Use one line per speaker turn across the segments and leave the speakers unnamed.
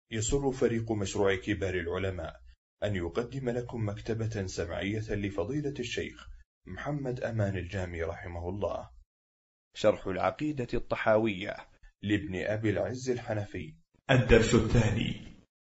يسر فريق مشروع كبار العلماء أن يقدم لكم مكتبة سمعية لفضيلة الشيخ محمد أمان الجامي رحمه الله، شرح العقيدة الطحاوية لابن أبي العز الحنفي، الدرس الثاني.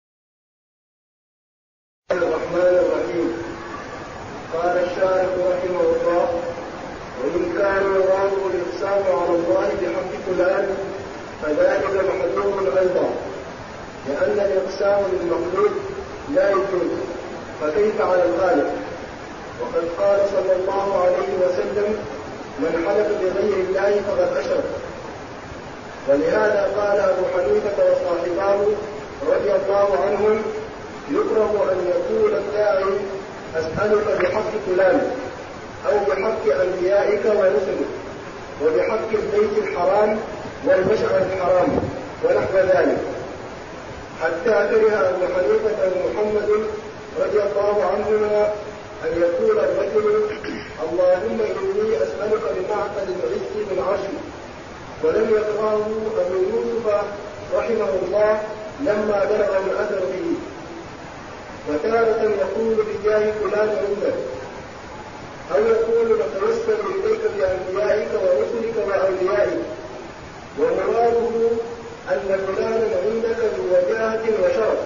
الرحمن الرحيم. قال الشارح رحمه الله: وإن كان يراد الإقسام على الله بحق فلان فذلك محذور أيضا، لأن الإقسام بالمخلوق لا يجوز، فكيف على الخالق؟ وقد قال صلى الله عليه وسلم: من حلف بغير الله فقد أشرك. ولهذا قال أبو حنيفة وصاحباه رضي الله عنهم: يكره أن يقول الداعي أسألك بحق فلان، أو بحق أنبيائك ورسلك، وبحق البيت الحرام والمشعر الحرام ونحو ذلك، حتى كره أبو حنيفة محمد رضي الله عنهما أن يقول الرجل: اللهم إني أسألك بمعقد العز من عرشي. ولم يكرهه أبو يوسف رحمه الله لما بلغه الأثر به. وتارة يقول بجاه فلان عندك، أو يقول نتوسل إليك بأنبيائك ورسلك وأوليائك، ومراده أن فلانا عندك بوجاهة وشرف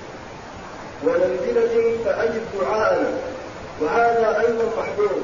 ومنزلة فأجب دعاءنا، وهذا أيضا محظور،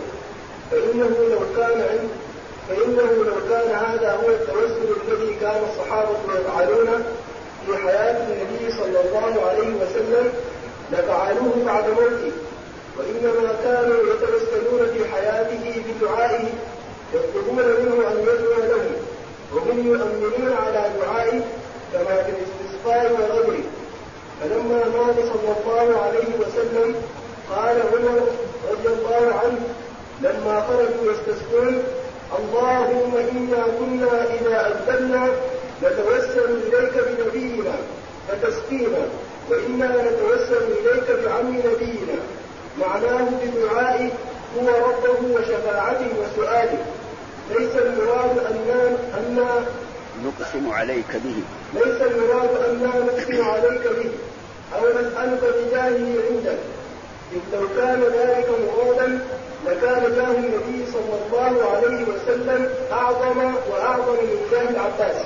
فإنه لو كان هذا هو التوسل الذي كان الصحابة يفعلونه في حياة النبي صلى الله عليه وسلم لفعلوه بعد موته، وإنما كانوا يتوسلون في حياته بدعائه، يطلبون منه أن يدعو لهم، وهم يؤمنون على دعائه كما في الاستسقاء وغيره. فلما مات صلى الله عليه وسلم قال عمر رضي الله عنه لما خرجوا يستسقون: اللهم إنا كنا إذا أذلنا نتوسل إليك بنبينا فتسقينا، وإنا نتوسل إليك بعم نبينا. معناه بدعائه هو ربه وشفاعته وسؤاله. ليس المراد أننا
نقسم عليك به،
ليس المراد أننا نقسم عليك به أو نسألك بجاهه عندك، إذ لو كان ذلك مرادا لكان جاه النبي صلى الله عليه وسلم أعظم وأعظم من جاه العباس.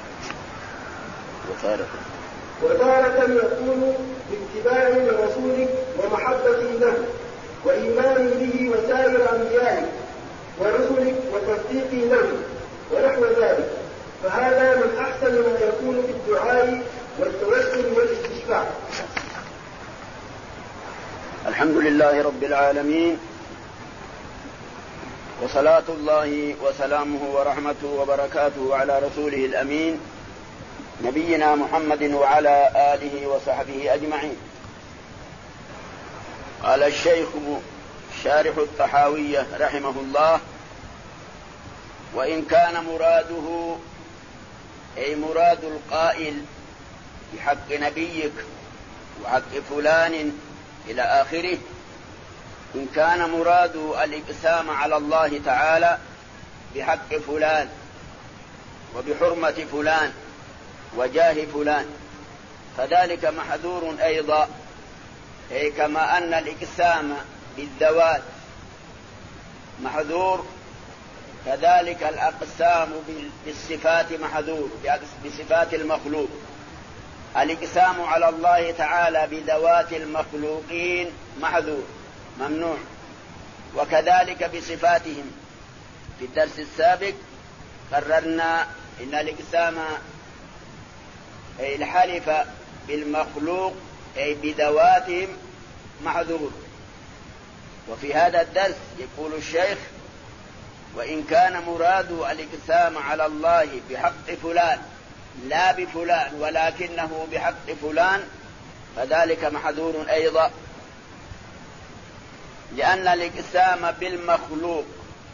وتارة يكون باتباع لرسولك ومحبة له وإيمان به وسائر أنبيائك ورسلك وتصديق له ونحو ذلك، فهذا من أحسن ما يكون في الدعاء والتوسل والاستشفاع.
الحمد لله رب العالمين، وصلاة الله وسلامه ورحمته وبركاته على رسوله الأمين نبينا محمد وعلى آله وصحبه أجمعين. قال الشيخ شارح الطحاوية رحمه الله: وإن كان مراده أي مراد القائل بحق نبيك وحق فلان إلى آخره، إن كان مراد الإقسام على الله تعالى بحق فلان وبحرمة فلان وجاه فلان فذلك محذور أيضا، أي كما أن الإقسام بالذوات محذور كذلك الأقسام بالصفات محذور، بصفات المخلوق. الإقسام على الله تعالى بذوات المخلوقين محذور ممنوع، وكذلك بصفاتهم. في الدرس السابق قررنا إن الإقسام أي الحلف بالمخلوق أي بذواتهم محذور. وفي هذا الدرس يقول الشيخ: وإن كان مراد الإقسام على الله بحق فلان لا بفلان ولكنه بحق فلان فذلك محذور أيضا، لأن الإقسام بالمخلوق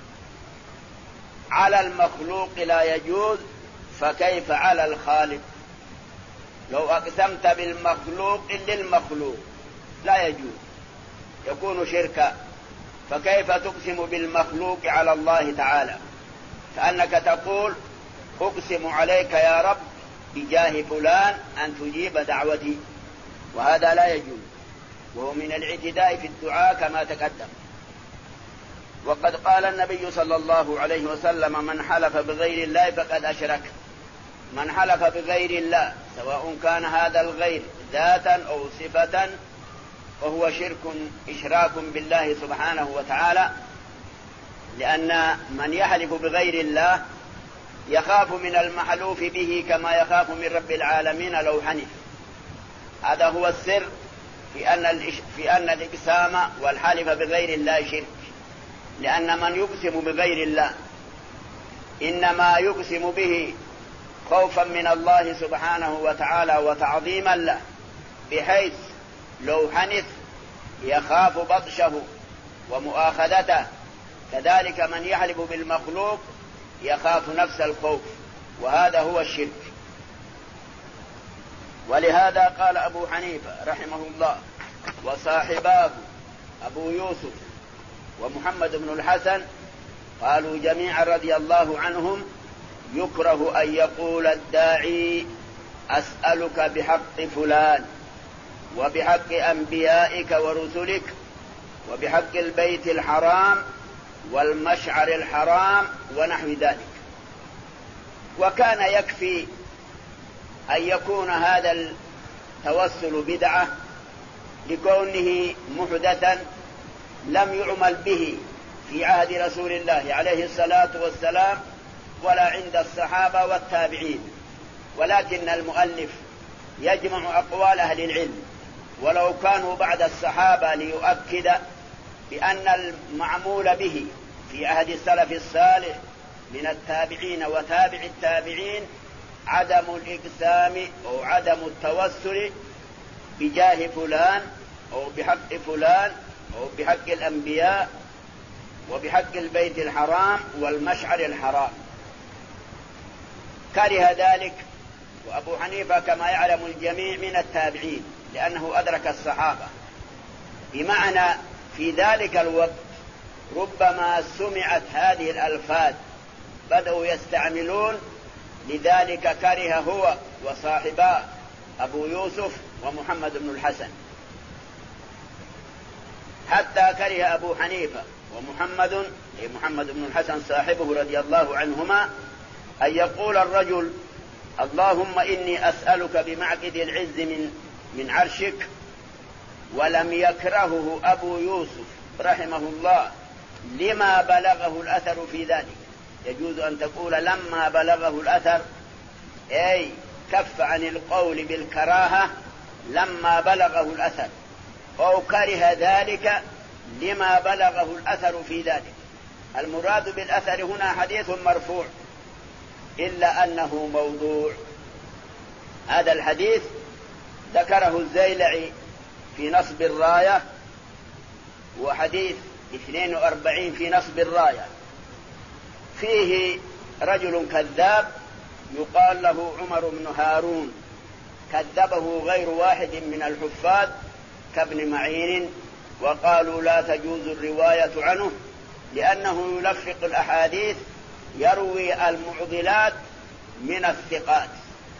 على المخلوق لا يجوز، فكيف على الخالق؟ لو أقسمت بالمخلوق للمخلوق لا يجوز، يكون شركا، فكيف تقسم بالمخلوق على الله تعالى؟ كأنك تقول: أقسم عليك يا رب بجاه فلان أن تجيب دعوتي، وهذا لا يجوز، وهو من الاعتداء في الدعاء كما تقدم. وقد قال النبي صلى الله عليه وسلم: من حلف بغير الله فقد أشرك. من حلف بغير الله سواء كان هذا الغير ذاتا أو صفة فهو إشراك بالله سبحانه وتعالى، لأن من يحلف بغير الله يخاف من المحلوف به كما يخاف من رب العالمين لو حنف. هذا هو السر في أن الإقسام والحلف بغير الله شرك، لأن من يقسم بغير الله إنما يقسم به خوفا من الله سبحانه وتعالى وتعظيما له، بحيث لو حنث يخاف بطشه ومؤاخذته. كذلك من يحلف بالمخلوق يخاف نفس الخوف، وهذا هو الشرك. ولهذا قال أبو حنيفة رحمه الله وصاحباه أبو يوسف ومحمد بن الحسن قالوا جميعا رضي الله عنهم: يكره أن يقول الداعي أسألك بحق فلان وبحق أنبيائك ورسلك وبحق البيت الحرام والمشعر الحرام ونحو ذلك. وكان يكفي أن يكون هذا التوسل بدعة لكونه محدثا لم يعمل به في عهد رسول الله عليه الصلاة والسلام ولا عند الصحابة والتابعين، ولكن المؤلف يجمع أقوال أهل العلم ولو كانوا بعد الصحابة ليؤكد بأن المعمول به في عهد السلف الصالح من التابعين وتابع التابعين عدم الإقسام أو عدم التوسل بجاه فلان أو بحق فلان أو بحق الأنبياء وبحق البيت الحرام والمشعر الحرام. كره ذلك وأبو حنيفة كما يعلم الجميع من التابعين لأنه أدرك الصحابة، بمعنى في ذلك الوقت ربما سمعت هذه الألفاظ بدأوا يستعملون، لذلك كره هو وصاحباه أبو يوسف ومحمد بن الحسن، حتى كره أبو حنيفة محمد بن الحسن صاحبه رضي الله عنهما أن يقول الرجل: اللهم إني أسألك بمعقد العز من عرشك. ولم يكرهه أبو يوسف رحمه الله لما بلغه الأثر في ذلك. يجوز أن تقول لما بلغه الأثر، أي كف عن القول بالكراهة لما بلغه الأثر، أو كره ذلك لما بلغه الأثر في ذلك. المراد بالأثر هنا حديث مرفوع، إلا أنه موضوع. هذا الحديث ذكره الزيلعي في نصب الراية، وحديث 42 في نصب الراية، فيه رجل كذاب يقال له عمر بن هارون، كذبه غير واحد من الحفاظ كابن معين، وقالوا لا تجوز الرواية عنه لأنه يلفق الأحاديث، يروي المعضلات من الثقات،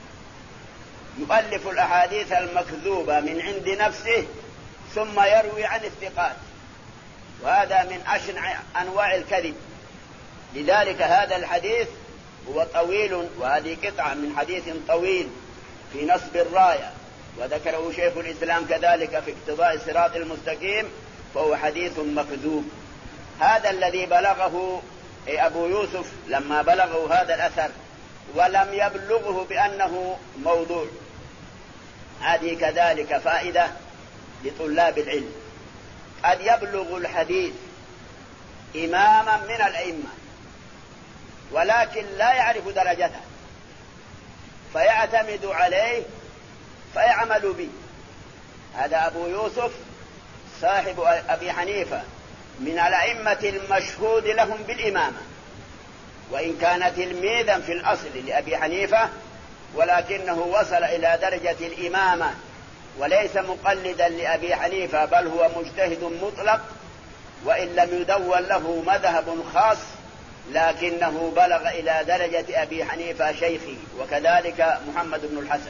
يؤلف الأحاديث المكذوبة من عند نفسه ثم يروي عن الثقات، وهذا من أشنع أنواع الكذب. لذلك هذا الحديث هو طويل، وهذه قطعة من حديث طويل في نصب الراية، وذكره شيخ الإسلام كذلك في اقتضاء الصراط المستقيم، فهو حديث مكذوب. هذا الذي بلغه أبو يوسف لما بلغه هذا الأثر ولم يبلغه بأنه موضوع. هذه كذلك فائدة لطلاب العلم، قد يبلغ الحديث إماما من الأئمة ولكن لا يعرف درجته فيعتمد عليه فيعمل به. هذا أبو يوسف صاحب أبي حنيفة من الأئمة المشهود لهم بالإمامة، وإن كان تلميذا في الأصل لأبي حنيفة، ولكنه وصل إلى درجة الإمامة وليس مقلدا لأبي حنيفة، بل هو مجتهد مطلق، وإن لم يدون له مذهب خاص لكنه بلغ إلى درجة أبي حنيفة شيخه، وكذلك محمد بن الحسن.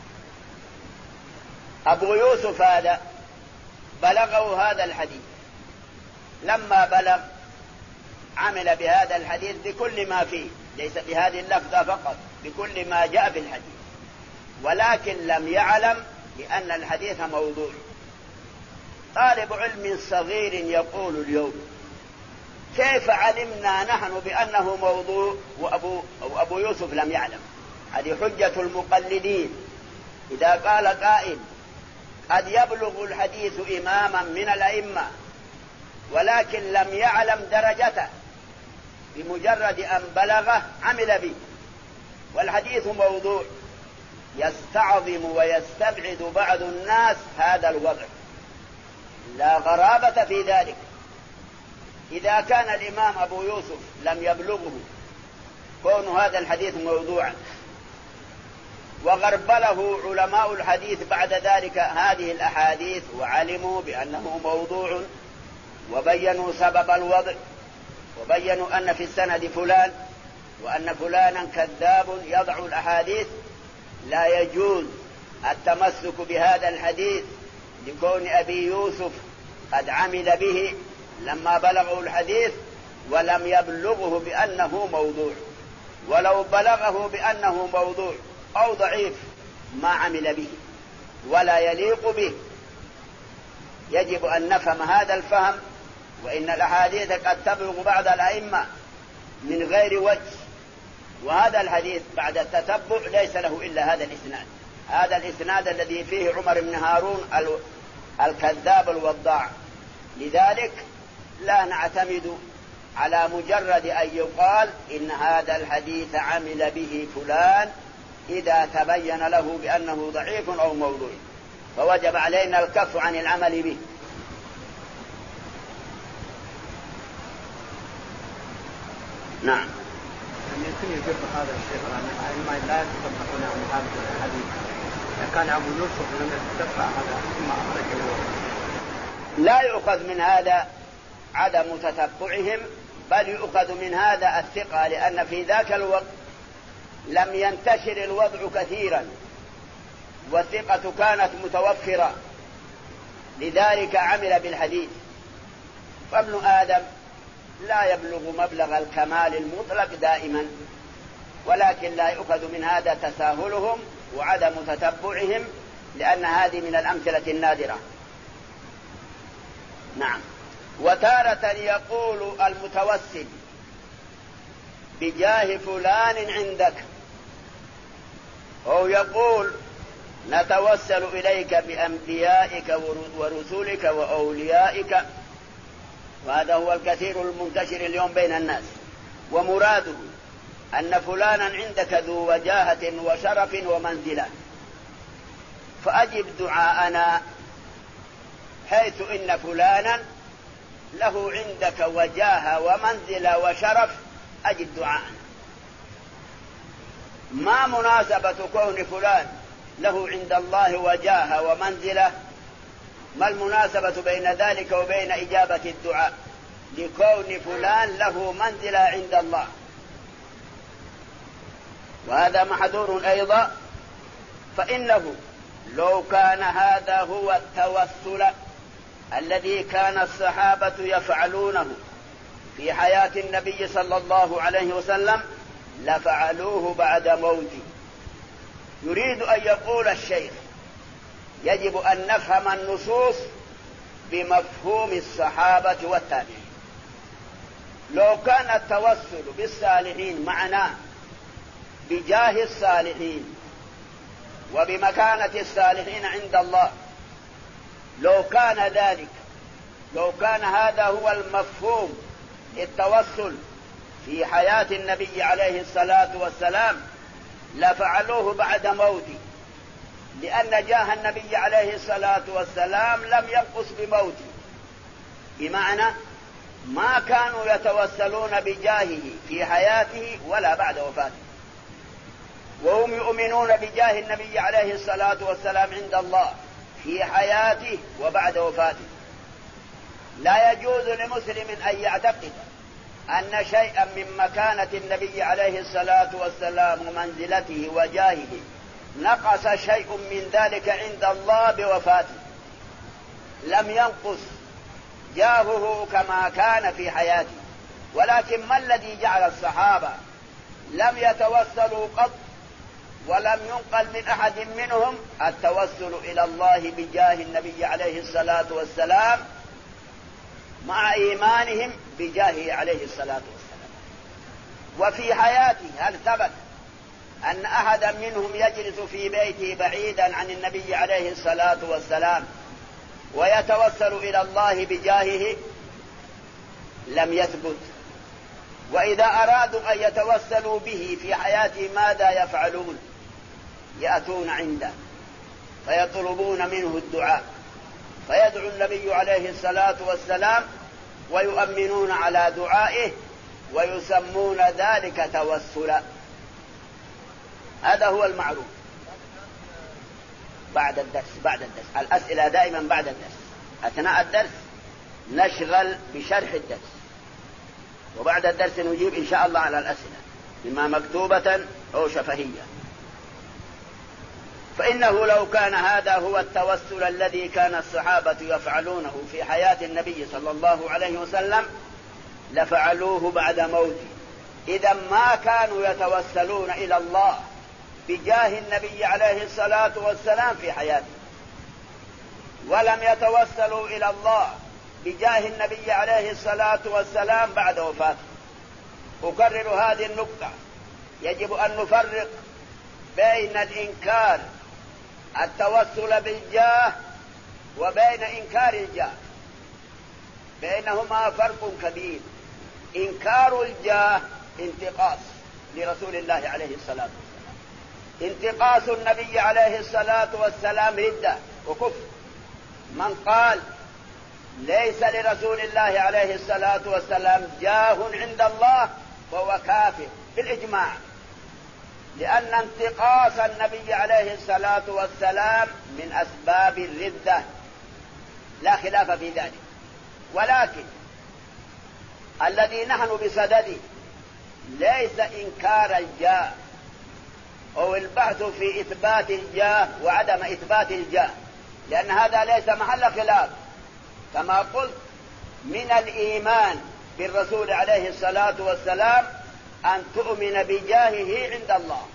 أبو يوسف هذا بلغه هذا الحديث، لما بلغ عمل بهذا الحديث بكل ما فيه، ليس بهذه اللفظة فقط، بكل ما جاء في الحديث، ولكن لم يعلم بأن الحديث موضوع. طالب علم صغير يقول اليوم: كيف علمنا نحن بأنه موضوع وأبو يوسف لم يعلم؟ هذه حجة المقلدين. إذا قال قائل: قد يبلغ الحديث إماما من الأئمة ولكن لم يعلم درجته، بمجرد أن بلغه عمل به، والحديث موضوع، يستعظم ويستبعد بعض الناس هذا الوضع، لا غرابة في ذلك. إذا كان الإمام أبو يوسف لم يبلغه كون هذا الحديث موضوعا، وغربله علماء الحديث بعد ذلك هذه الأحاديث وعلموا بأنه موضوع، وبينوا سبب الوضع، وبينوا أن في السند فلان، وأن فلانا كذاب يضع الأحاديث، لا يجوز التمسك بهذا الحديث لكون أبي يوسف قد عمل به لما بلغه الحديث ولم يبلغه بأنه موضوع. ولو بلغه بأنه موضوع أو ضعيف ما عمل به ولا يليق به. يجب أن نفهم هذا الفهم، وإن الأحاديث قد تبلغ بعض الأئمة من غير وجه، وهذا الحديث بعد التتبع ليس له إلا هذا الإسناد، هذا الإسناد الذي فيه عمر بن هارون الكذاب الوضاع. لذلك لا نعتمد على مجرد أن يقال إن هذا الحديث عمل به فلان إذا تبين له بأنه ضعيف أو موضوع، فوجب علينا الكف عن العمل به. نعم.
يمكن يجب هذا الشيء ما لا يتفقون عن هذا الحديث. إذا كان أبو يوسف لم يتفق هذا ثم أخرجه،
لا يؤخذ من هذا عدم تتبعهم، بل يؤخذ من هذا الثقة، لأن في ذاك الوقت لم ينتشر الوضع كثيرا والثقة كانت متوفرة، لذلك عمل بالحديث. فابن آدم لا يبلغ مبلغ الكمال المطلق دائما، ولكن لا يؤخذ من هذا تساهلهم وعدم تتبعهم، لأن هذه من الأمثلة النادرة. نعم. وتارة يقول المتوسل: بجاه فلان عندك، أو يقول: نتوسل إليك بأنبيائك ورسلك وأوليائك. وهذا هو الكثير المنتشر اليوم بين الناس، ومراده أن فلانا عندك ذو وجاهة وشرف ومنزلة، فأجب دعاءنا، حيث إن فلانا له عندك وجاهة ومنزلة وشرف، أجب دعاءنا. ما مناسبة كون فلان له عند الله وجاهة ومنزلة؟ ما المناسبة بين ذلك وبين إجابة الدعاء؟ لكون فلان له منزلة عند الله، وهذا محذور أيضا. فإنه لو كان هذا هو التوسل الذي كان الصحابة يفعلونه في حياة النبي صلى الله عليه وسلم لفعلوه بعد موته. يريد أن يقول الشيخ: يجب أن نفهم النصوص بمفهوم الصحابة والتابعين. لو كان التوسل بالصالحين معناه بجاه الصالحين وبمكانة الصالحين عند الله، لو كان ذلك، لو كان هذا هو المفهوم التوسل في حياة النبي عليه الصلاة والسلام لفعلوه بعد موته، لأن جاه النبي عليه الصلاة والسلام لم ينقص بموته، بمعنى ما كانوا يتوسلون بجاهه في حياته ولا بعد وفاته، وهم يؤمنون بجاه النبي عليه الصلاة والسلام عند الله في حياته وبعد وفاته. لا يجوز لمسلم أن يعتقد أن شيئا من مكانة النبي عليه الصلاة والسلام ومنزلته وجاهه نقص شيء من ذلك عند الله بوفاته، لم ينقص جاهه كما كان في حياته. ولكن ما الذي جعل الصحابة لم يتوسلوا قط ولم ينقل من أحد منهم التوسل إلى الله بجاه النبي عليه الصلاة والسلام مع إيمانهم بجاهه عليه الصلاة والسلام؟ وفي حياته هل ثبت أن أحدا منهم يجلس في بيته بعيدا عن النبي عليه الصلاة والسلام ويتوسل إلى الله بجاهه؟ لم يثبت. وإذا أرادوا أن يتوسلوا به في حياته ماذا يفعلون؟ يأتون عنده فيطلبون منه الدعاء، فيدعو النبي عليه الصلاة والسلام ويؤمنون على دعائه ويسمون ذلك توسلا. هذا هو المعروف. بعد الدرس الأسئلة دائما بعد الدرس، أثناء الدرس نشغل بشرح الدرس، وبعد الدرس نجيب إن شاء الله على الأسئلة إما مكتوبة أو شفهية. فإنه لو كان هذا هو التوسل الذي كان الصحابة يفعلونه في حياة النبي صلى الله عليه وسلم لفعلوه بعد موته. إذا ما كانوا يتوسلون إلى الله بجاه النبي عليه الصلاة والسلام في حياته، ولم يتوسلوا إلى الله بجاه النبي عليه الصلاة والسلام بعد وفاته. أكرر هذه النقطة، يجب أن نفرق بين الإنكار التوسل بالجاه وبين إنكار الجاه، بينهما فرق كبير. إنكار الجاه انتقاص لرسول الله عليه الصلاة والسلام، انتقاص النبي عليه الصلاة والسلام ردة وكفر. من قال ليس لرسول الله عليه الصلاة والسلام جاه عند الله فهو كافر بالإجماع، لأن انتقاص النبي عليه الصلاة والسلام من أسباب الردة لا خلاف في ذلك. ولكن الذي نحن بصدده ليس إنكار الجاه أو البحث في إثبات الجاه وعدم إثبات الجاه، لأن هذا ليس محل خلاف. كما قلت من الإيمان بالرسول عليه الصلاة والسلام أن تؤمن بجاهه عند الله،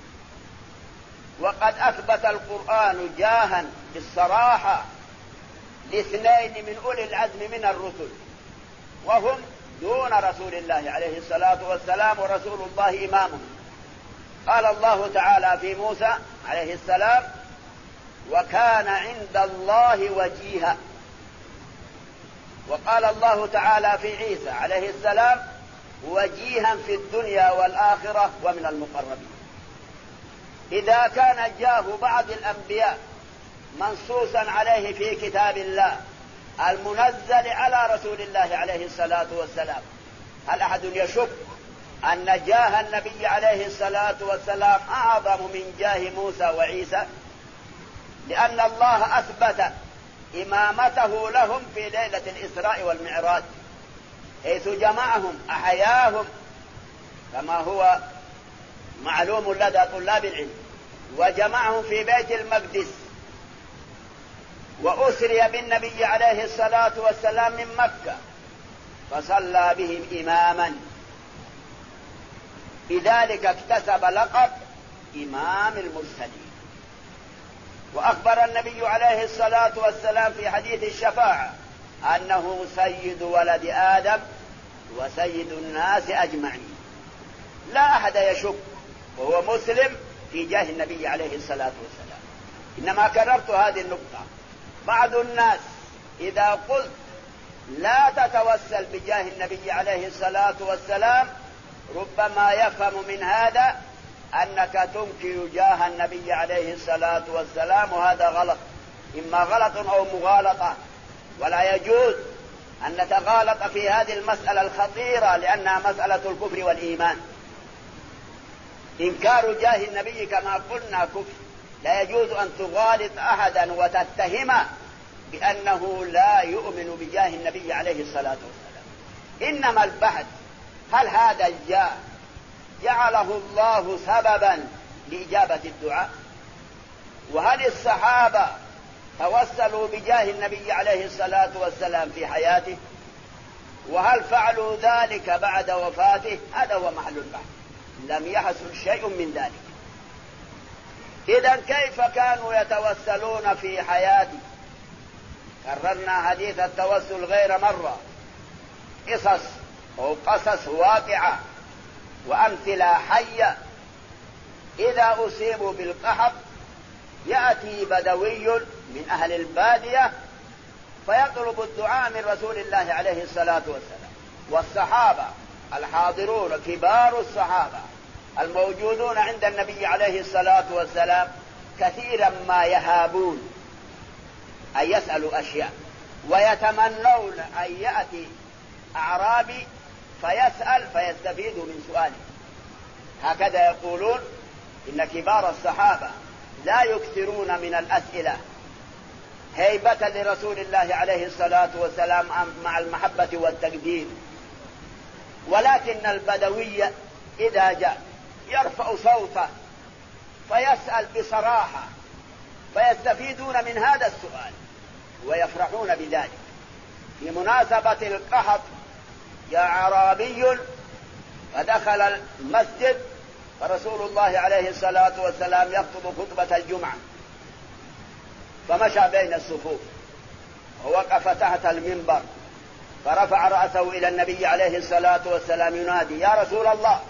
وقد أثبت القرآن جاها بالصراحة لاثنين من أولي العزم من الرسل وهم دون رسول الله عليه الصلاة والسلام، ورسول الله إمامهم. قال الله تعالى في موسى عليه السلام: وكان عند الله وجيها. وقال الله تعالى في عيسى عليه السلام: وجيها في الدنيا والآخرة ومن المقربين. إذا كان جاه بعض الأنبياء منصوصا عليه في كتاب الله المنزل على رسول الله عليه الصلاة والسلام، هل أحد يشك أن جاه النبي عليه الصلاة والسلام أعظم من جاه موسى وعيسى؟ لأن الله أثبت إمامته لهم في ليلة الإسراء والمعراج، حيث جمعهم أحياهم كما هو معلوم لدى طلاب العلم، وجمعهم في بيت المقدس، وأسري بالنبي عليه الصلاة والسلام من مكة فصلى بهم إماما، بذلك اكتسب لقب إمام المرسلين. وأخبر النبي عليه الصلاة والسلام في حديث الشفاعة أنه سيد ولد آدم وسيد الناس أجمعين. لا أحد يشك وهو مسلم في جاه النبي عليه الصلاة والسلام. إنما كررت هذه النقطة. بعض الناس إذا قلت لا تتوسل بجاه النبي عليه الصلاة والسلام ربما يفهم من هذا أنك تنكر جاه النبي عليه الصلاة والسلام، وهذا غلط، إما غلط أو مغالطة، ولا يجوز أن نتغالط في هذه المسألة الخطيرة لأنها مسألة الكفر والإيمان. إنكار جاه النبي كما قلنا كفر، لا يجوز أن تغالط أحدا وتتهمه بأنه لا يؤمن بجاه النبي عليه الصلاة والسلام. إنما البحث هل هذا الجاه جعله الله سببا لإجابة الدعاء؟ وهل الصحابة توسلوا بجاه النبي عليه الصلاة والسلام في حياته؟ وهل فعلوا ذلك بعد وفاته؟ هذا هو محل البحث. لم يحصل شيء من ذلك. إذن كيف كانوا يتوسلون في حياته؟ كررنا حديث التوسل غير مرة، قصص واقعة وأمثلة حية. إذا أصيبوا بالقحط يأتي بدوي من أهل البادية فيطلب الدعاء من رسول الله عليه الصلاة والسلام. والصحابة الحاضرون كبار الصحابة الموجودون عند النبي عليه الصلاة والسلام كثيرا ما يهابون أن يسألوا أشياء، ويتمنون أن يأتي أعرابي فيسأل فيستفيدوا من سؤاله. هكذا يقولون إن كبار الصحابة لا يكثرون من الأسئلة هيبة لرسول الله عليه الصلاة والسلام مع المحبة والتقدير. ولكن البدوي إذا جاء يرفع صوته فيسأل بصراحة فيستفيدون من هذا السؤال ويفرحون بذلك. في مناسبة القحط جاء أعرابي فدخل المسجد فرسول الله عليه الصلاة والسلام يخطب خطبة الجمعة، فمشى بين الصفوف ووقف تحت المنبر فرفع رأسه إلى النبي عليه الصلاة والسلام ينادي: يا رسول الله،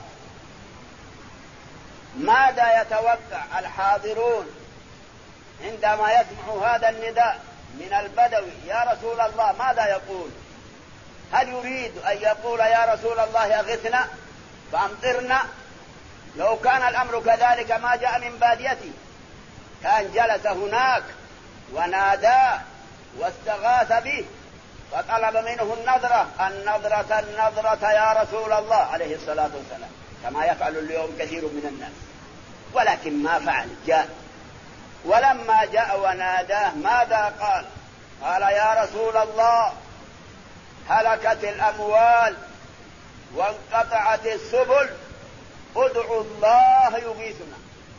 ماذا يتوقع الحاضرون عندما يسمعوا هذا النداء من البدوي؟ يا رسول الله ماذا يقول؟ هل يريد أن يقول يا رسول الله أغثنا فأمطرنا؟ لو كان الأمر كذلك ما جاء من باديتي، كان جلس هناك ونادى واستغاث به فطلب منه النظرة يا رسول الله عليه الصلاة والسلام، كما يفعل اليوم كثير من الناس. ولكن ما فعل، جاء. ولما جاء وناداه ماذا قال؟ قال: يا رسول الله، هلكت الأموال وانقطعت السبل، ادعوا الله يغيثنا.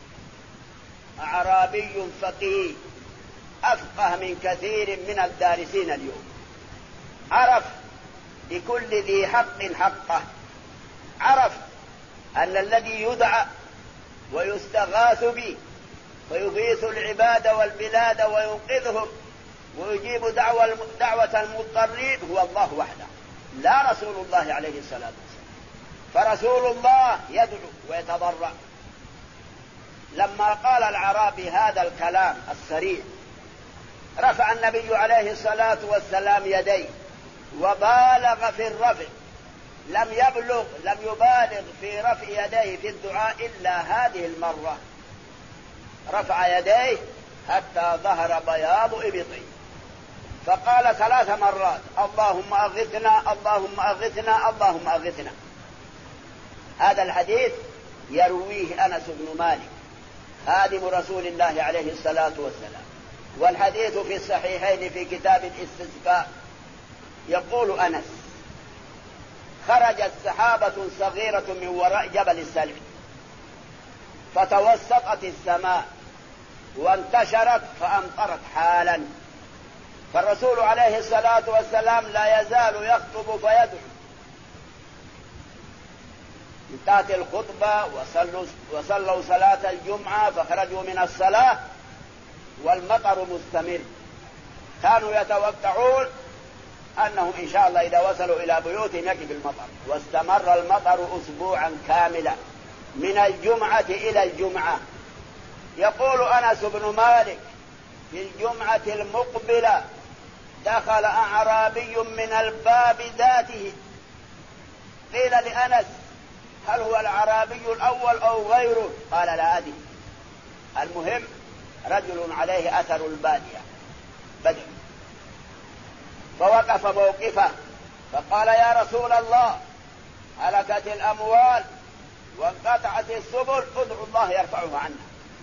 أعرابي فقيه أفقه من كثير من الدارسين اليوم، عرف لكل ذي حق حقه، عرف أن الذي يدعى ويستغاث به ويغيث العباد والبلاد وينقذهم ويجيب دعوة المضطرين هو الله وحده، لا رسول الله عليه الصلاة والسلام. فرسول الله يدعو ويتضرع. لما قال الأعرابي هذا الكلام السريع رفع النبي عليه الصلاة والسلام يديه وبالغ في الرفع، لم يبالغ في رفع يديه في الدعاء إلا هذه المرة، رفع يديه حتى ظهر بياض إبطيه، فقال 3 مرات: اللهم أغثنا، اللهم أغثنا، اللهم أغثنا. هذا الحديث يرويه أنس بن مالك خادم رسول الله عليه الصلاة والسلام، والحديث في الصحيحين في كتاب الاستسقاء. يقول أنس: خرجت سحابة صغيرة من وراء جبل السلع فتوسطت السماء وانتشرت فأمطرت حالا، فالرسول عليه الصلاة والسلام لا يزال يخطب فيدعو. انتهت الخطبة وصلوا صلاة الجمعة فخرجوا من الصلاة والمطر مستمر. كانوا يتوقعون أنهم إن شاء الله إذا وصلوا إلى بيوتهم يجب المطر، واستمر المطر أسبوعا كاملا من الجمعة إلى الجمعة. يقول أنس بن مالك: في الجمعة المقبلة دخل أعرابي من الباب ذاته. قيل لأنس: هل هو الأعرابي الأول أو غيره؟ قال: لا أدري، المهم رجل عليه أثر البادية بدر. فوقف موقفه فقال: يا رسول الله، هلكت الأموال وانقطعت السبل، ادعوا الله يرفعها عنا.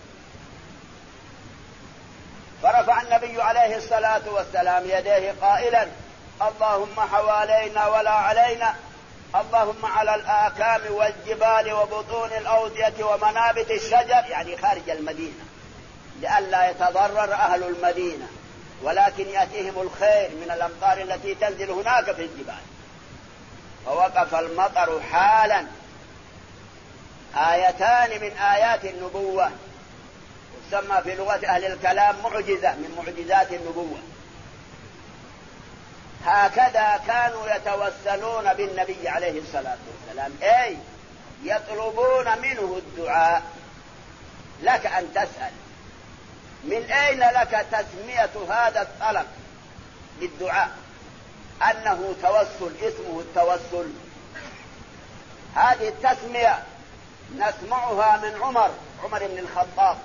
فرفع النبي عليه الصلاة والسلام يديه قائلا: اللهم حوالينا ولا علينا، اللهم على الآكام والجبال وبطون الأودية ومنابت الشجر، يعني خارج المدينة، لئلا يتضرر أهل المدينة، ولكن يأتيهم الخير من الأمطار التي تنزل هناك في الجبال. فوقف المطر حالا، آيتان من آيات النبوة، تسمى في لغة أهل الكلام معجزة من معجزات النبوة. هكذا كانوا يتوسلون بالنبي عليه الصلاة والسلام، أي يطلبون منه الدعاء. لك أن تسأل من أين لك تسمية هذا الطلب بالدعاء أنه توسل، اسمه التوسل؟ هذه التسمية نسمعها من عمر بن الخطاب،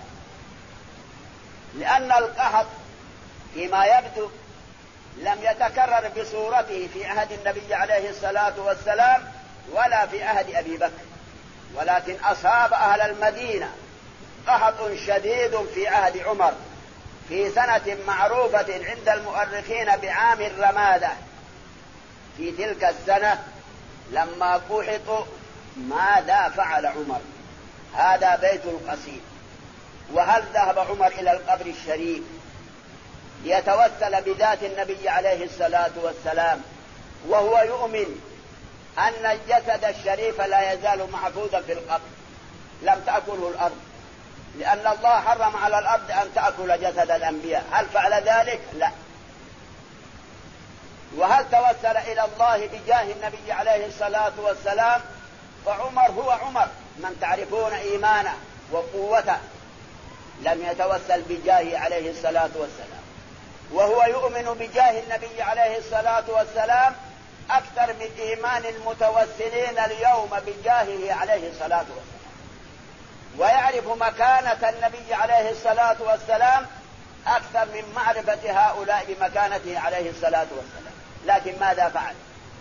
لأن القحط فيما يبدو لم يتكرر بصورته في عهد النبي عليه الصلاة والسلام ولا في عهد أبي بكر، ولكن أصاب أهل المدينة قحط شديد في عهد عمر في سنة معروفة عند المؤرخين بعام الرمادة. في تلك السنة لما قحطوا ماذا فعل عمر؟ هذا بيت القصيد. وهل ذهب عمر إلى القبر الشريف ليتوسل بذات النبي عليه الصلاة والسلام وهو يؤمن أن الجسد الشريف لا يزال محفوظا في القبر، لم تأكله الأرض، لأن الله حرم على الأرض أن تأكل جسد الأنبياء؟ هل فعل ذلك؟ لا. وهل توسل إلى الله بجاه النبي عليه الصلاة والسلام؟ فعمر هو عمر من تعرفون إيمانه وقوته، لم يتوسل بجاه عليه الصلاة والسلام، وهو يؤمن بجاه النبي عليه الصلاة والسلام أكثر من إيمان المتوسلين اليوم بجاهه عليه الصلاة والسلام، ويعرف مكانة النبي عليه الصلاة والسلام أكثر من معرفة هؤلاء بمكانته عليه الصلاة والسلام. لكن ماذا فعل؟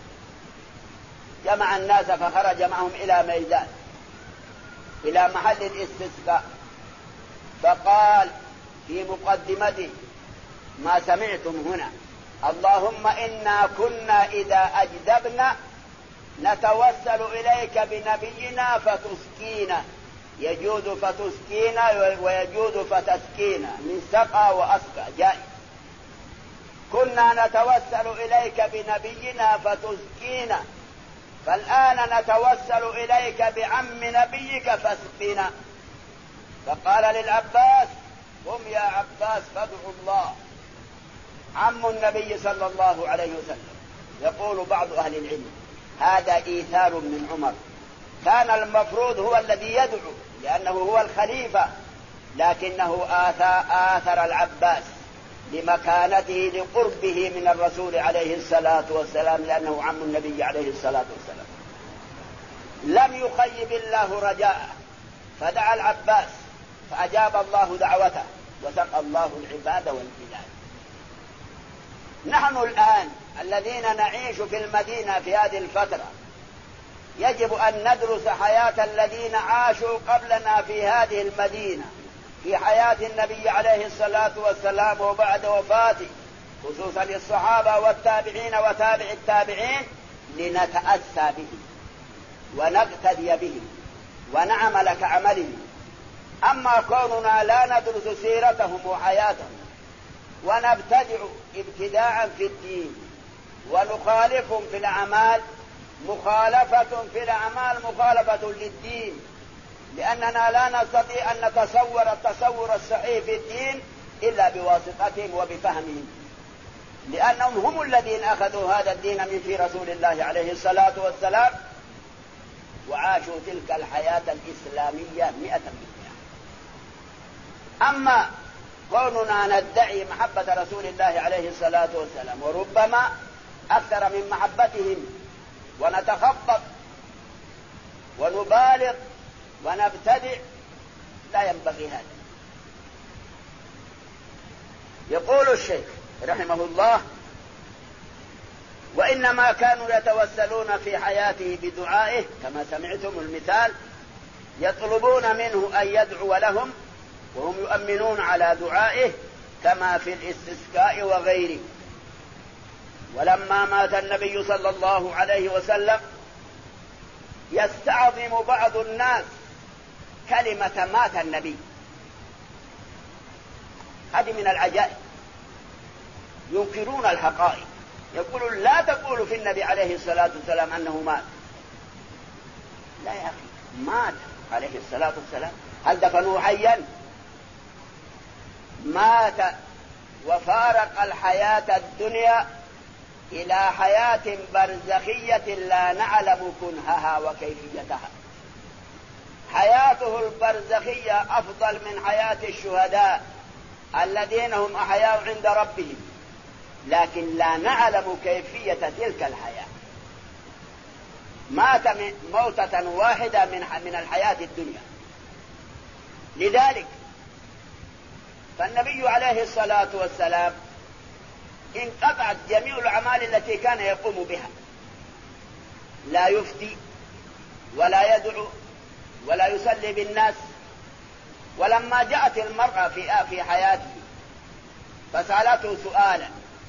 جمع الناس فخرج معهم إلى ميدان، إلى محل الاستسقاء، فقال في مقدمته ما سمعتم هنا: اللهم إنا كنا إذا أجدبنا نتوسل إليك بنبينا فتسكينا، يجود فتسكينا ويجود فتسكينا، من سقى وأسقى جائز. كنا نتوسل إليك بنبينا فتسكينا، فالآن نتوسل إليك بعم نبيك فاسقنا. فقال للعباس: قم يا عباس فادعوا الله. عم النبي صلى الله عليه وسلم. يقول بعض أهل العلم هذا إيثار من عمر، كان المفروض هو الذي يدعو لأنه هو الخليفة، لكنه آثر العباس لمكانته لقربه من الرسول عليه الصلاة والسلام، لأنه عم النبي عليه الصلاة والسلام. لم يخيب الله رجاءه، فدعا العباس فأجاب الله دعوته وسقى الله العباد والبلاد. نحن الآن الذين نعيش في المدينة في هذه الفترة يجب أن ندرس حياة الذين عاشوا قبلنا في هذه المدينة، في حياة النبي عليه الصلاة والسلام وبعد وفاته، خصوصا الصحابة والتابعين وتابع التابعين، لنتأسى بهم ونقتدي بهم ونعمل كعملهم. أما كوننا لا ندرس سيرتهم وحياتهم ونبتدع ابتداعا في الدين ونخالفهم في الأعمال، مخالفة في الأعمال مخالفة للدين، لأننا لا نستطيع أن نتصور التصور الصحيح في الدين إلا بواسطتهم وبفهمهم، لأنهم هم الذين أخذوا هذا الدين من في رسول الله عليه الصلاة والسلام وعاشوا تلك الحياة الإسلامية 100%. أما كوننا ندعي محبة رسول الله عليه الصلاة والسلام وربما أكثر من محبتهم ونتخبط ونبالغ ونبتدع، لا ينبغي هذا. يقول الشيخ رحمه الله: وإنما كانوا يتوسلون في حياته بدعائه كما سمعتم المثال، يطلبون منه أن يدعو لهم وهم يؤمنون على دعائه كما في الاستسقاء وغيره. ولما مات النبي صلى الله عليه وسلم يستعظم بعض الناس كلمة مات النبي، هذه من العجائب. ينكرون الحقائق، يقولون لا تقولوا في النبي عليه الصلاة والسلام أنه مات. لا يا أخي، مات عليه الصلاة والسلام. هل دفنوه حيا؟ مات وفارق الحياة الدنيا إلى حياة برزخية لا نعلم كنهها وكيفيتها. حياته البرزخية أفضل من حياة الشهداء الذين هم أحياء عند ربهم، لكن لا نعلم كيفية تلك الحياة. مات موتة واحدة من الحياة الدنيا. لذلك فالنبي عليه الصلاة والسلام انقطعت جميع الأعمال التي كان يقوم بها، لا يفتي ولا يدعو ولا يصلي بالناس. ولما جاءت المرأة في حياته فسألته سؤالا،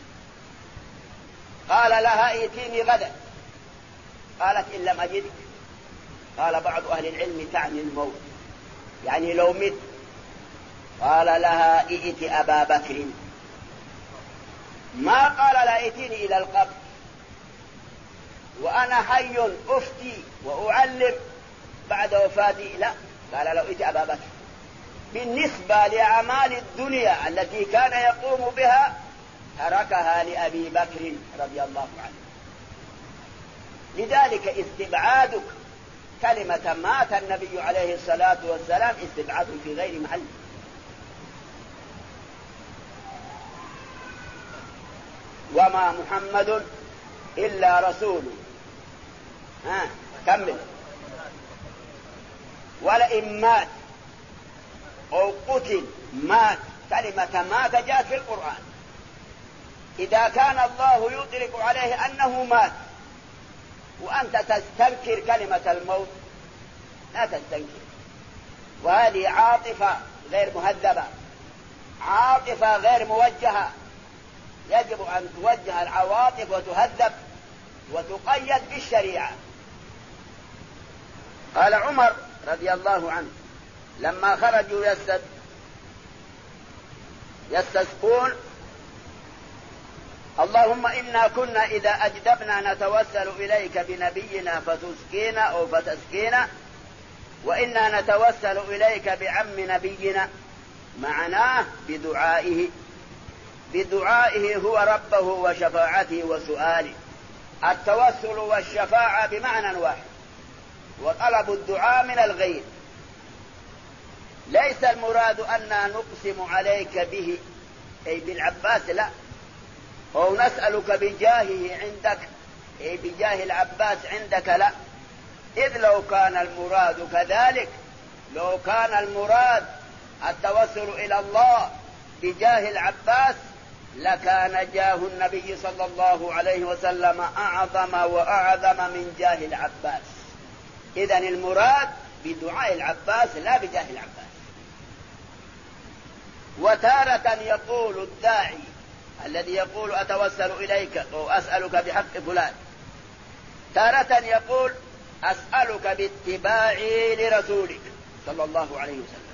قال لها ائتيني غدا، قالت إن لم أجدك. قال بعض أهل العلم تعني الموت، يعني لو مت. قال لها ائت أبا بكر، ما قال لا ائتيني إلى القبر وأنا حي أفتي وأعلم بعد وفاتي، لا، قال لو ائت أبا بكر. بالنسبة لأعمال الدنيا التي كان يقوم بها تركها لأبي بكر رضي الله عنه. لذلك استبعادك كلمة مات النبي عليه الصلاة والسلام استبعاد في غير محل. وما محمد إلا رسول. كمل. ولئن مات أو قتل مات، كلمة مات جاءت في القرآن. إذا كان الله يدرك عليه أنه مات وأنت تستنكر كلمة الموت، لا تستنكر. وهذه عاطفة غير مهذبة، عاطفة غير موجهة. يجب أن توجه العواطف وتهذب وتقيد بالشريعة. قال عمر رضي الله عنه لما خرجوا يستسقون: اللهم إنا كنا إذا أجدبنا نتوسل إليك بنبينا فتسقينا أو فتسقينا، وإنا نتوسل إليك بعم نبينا. معناه بدعائه هو ربه وشفاعته وسؤاله. التوسل والشفاعة بمعنى واحد، وطلب الدعاء من الغير. ليس المراد أننا نقسم عليك به أي بالعباس، لا، أو نسألك بجاهه عندك أي بجاه العباس عندك، لا. إذ لو كان المراد كذلك، لو كان المراد التوسل إلى الله بجاه العباس لكان جاه النبي صلى الله عليه وسلم أعظم وأعظم من جاه العباس. إذن المراد بدعاء العباس لا بجاه العباس. وتارة يقول الداعي الذي يقول أتوسل إليك أو أسألك بحق فلان، تارة يقول أسألك باتباعي لرسولك صلى الله عليه وسلم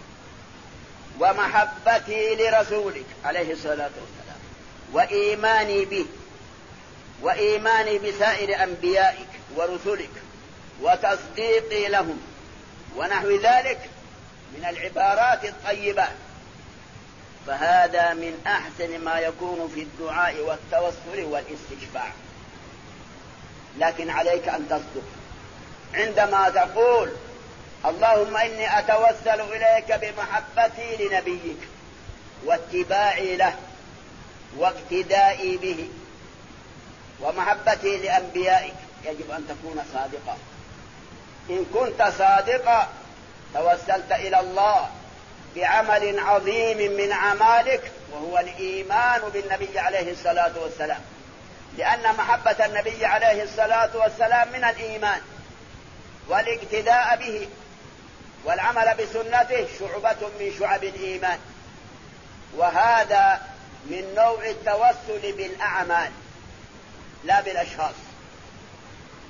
ومحبتي لرسولك عليه الصلاة والسلام وإيماني به وإيماني بسائر أنبيائك ورسلك وتصديقي لهم ونحو ذلك من العبارات الطيبات. فهذا من أحسن ما يكون في الدعاء والتوسل والاستشفاع. لكن عليك أن تصدق عندما تقول اللهم إني أتوسل إليك بمحبتي لنبيك واتباعي له واقتدائي به ومحبتي لأنبيائك. يجب أن تكون صادقا. إن كنت صادقا توسلت إلى الله بعمل عظيم من أعمالك وهو الإيمان بالنبي عليه الصلاة والسلام، لأن محبة النبي عليه الصلاة والسلام من الإيمان، والاقتداء به والعمل بسنته شعبة من شعب الإيمان. وهذا من نوع التوسل بالأعمال لا بالأشخاص.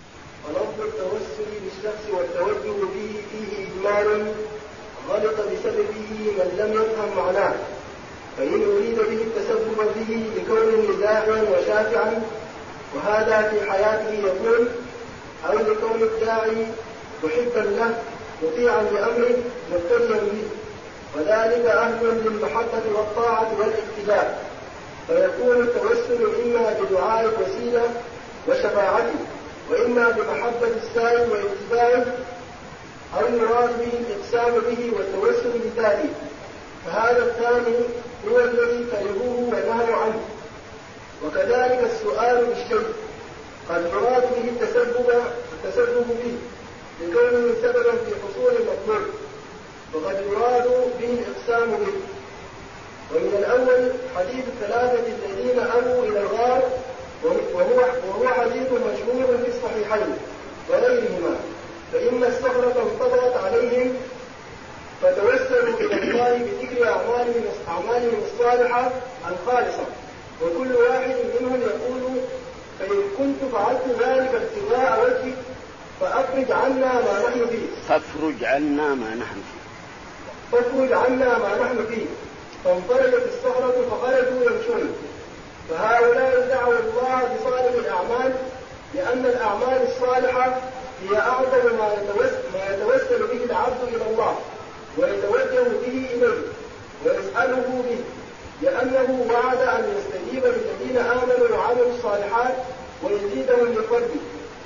ولفظ التوسل بالشخص والتوجه به فيه إجمال غلط بسببه من لم يفهم معناه، فإن أريد به التسبب به لكونه داعيا وشافعا وهذا في حياته يكون، أو لكون الداعي محبا له مطيعا لأمره مقتديا به، وذلك أهل للمحبة والطاعة والاقتداء، فيكون التوسل إما بدعاء الوسيلة وشفاعته، وإما بمحبة السائل واتباعه، أو المراد به الإقسام به والتوسل بذاته، فهذا الثاني هو الذي كرهوه ونهوا عنه. وكذلك السؤال بالشيء قد يراد به التسبب به لكونه سببا في حصول المطلوب، وقد يراد به الإقسام به. ومن الأول حديث الثلاثة الذين أووا إلى الغار، وهو حديث مشهور في الصحيحين وغيرهما، فإن الصخرة انطبقت عليهم فتوسلوا إلى الله بذكر أعمالهم الصالحة الخالصة، وكل واحد منهم يقول: فإن كنت فعلت ذلك ابتغاء وجهك فأفرج عنا ما نحن فيه.
فافرج عنا ما نحن فيه. فانفرجت الصخرة فخرجوا يمشون. فهؤلاء دعوا الله بصالح الأعمال، لأن الأعمال الصالحة هي أعظم ما يتوسل به العبد إلى الله ويتوجه به إليه ويسأله به، لأنه وعد أن يستجيب للذين آمنوا وعملوا الصالحات ويزيدهم من فضله.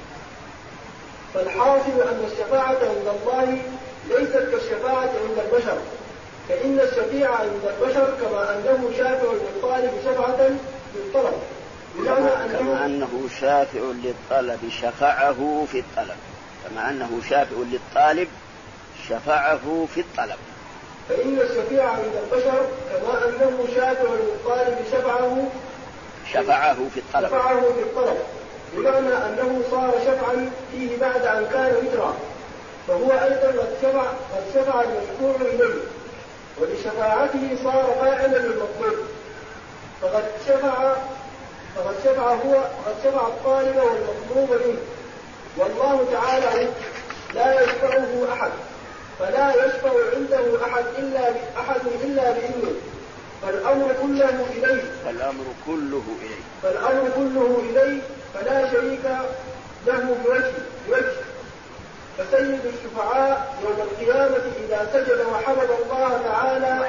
فالحاصل أن الشفاعة عند الله ليست كالشفاعة عند البشر، فإن الشفيع عند البشر كما أنه شافع للطالب شفعة للطلب، كما أنه شافع للطلب شفعه في الطلب، كما أنه شافع للطالب شفعه في الطلب.
فإن الشفيع عند البشر كما أنه شافع للطالب شفعه في الطلب، بمعنى أنه صار شفعا فيه بعد أن كان وترا، فهو أيضا قد شفع المشفوع إليه، وبشفاعته صار فاعلا للمطلوب، فقد شفع الطالب والمطلوب منه. والله تعالى لا يشفعه أحد، فلا يشفع عنده أحد إلا بإذنه، فالأمر كله إليه فلا شريك له بوجه. فسيد الشفعاء يوم القيامة إذا سجد وحمد الله تعالى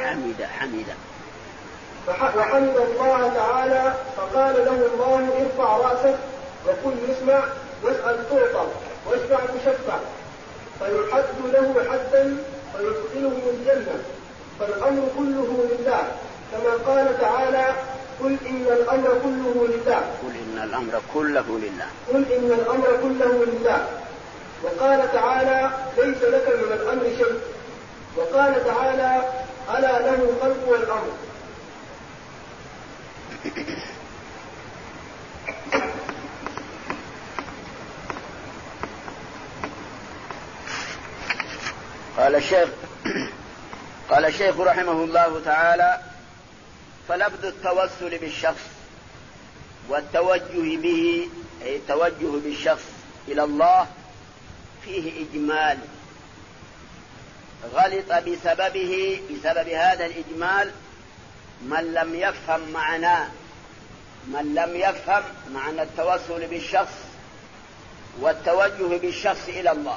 وحمد الله تعالى فقال له الله: ارفع رأسك وقل يسمع واسأل تعطى واشفع تشفع، فيحد له حدا فيدخله الجنة. فالأمر كله لله، كما قال تعالى: قل إن الأمر كله لله. وقال تعالى: ليس لك من الأمر شيء. وقال تعالى: ألا له الخلق والأمر.
قال الشيخ رحمه الله تعالى: فلفظ التوسل بالشخص والتوجه به، أي التوجه بالشخص إلى الله، فيه إجمال غلط بسبب هذا الإجمال من لم يفهم معنى التوسل بالشخص والتوجه بالشخص إلى الله.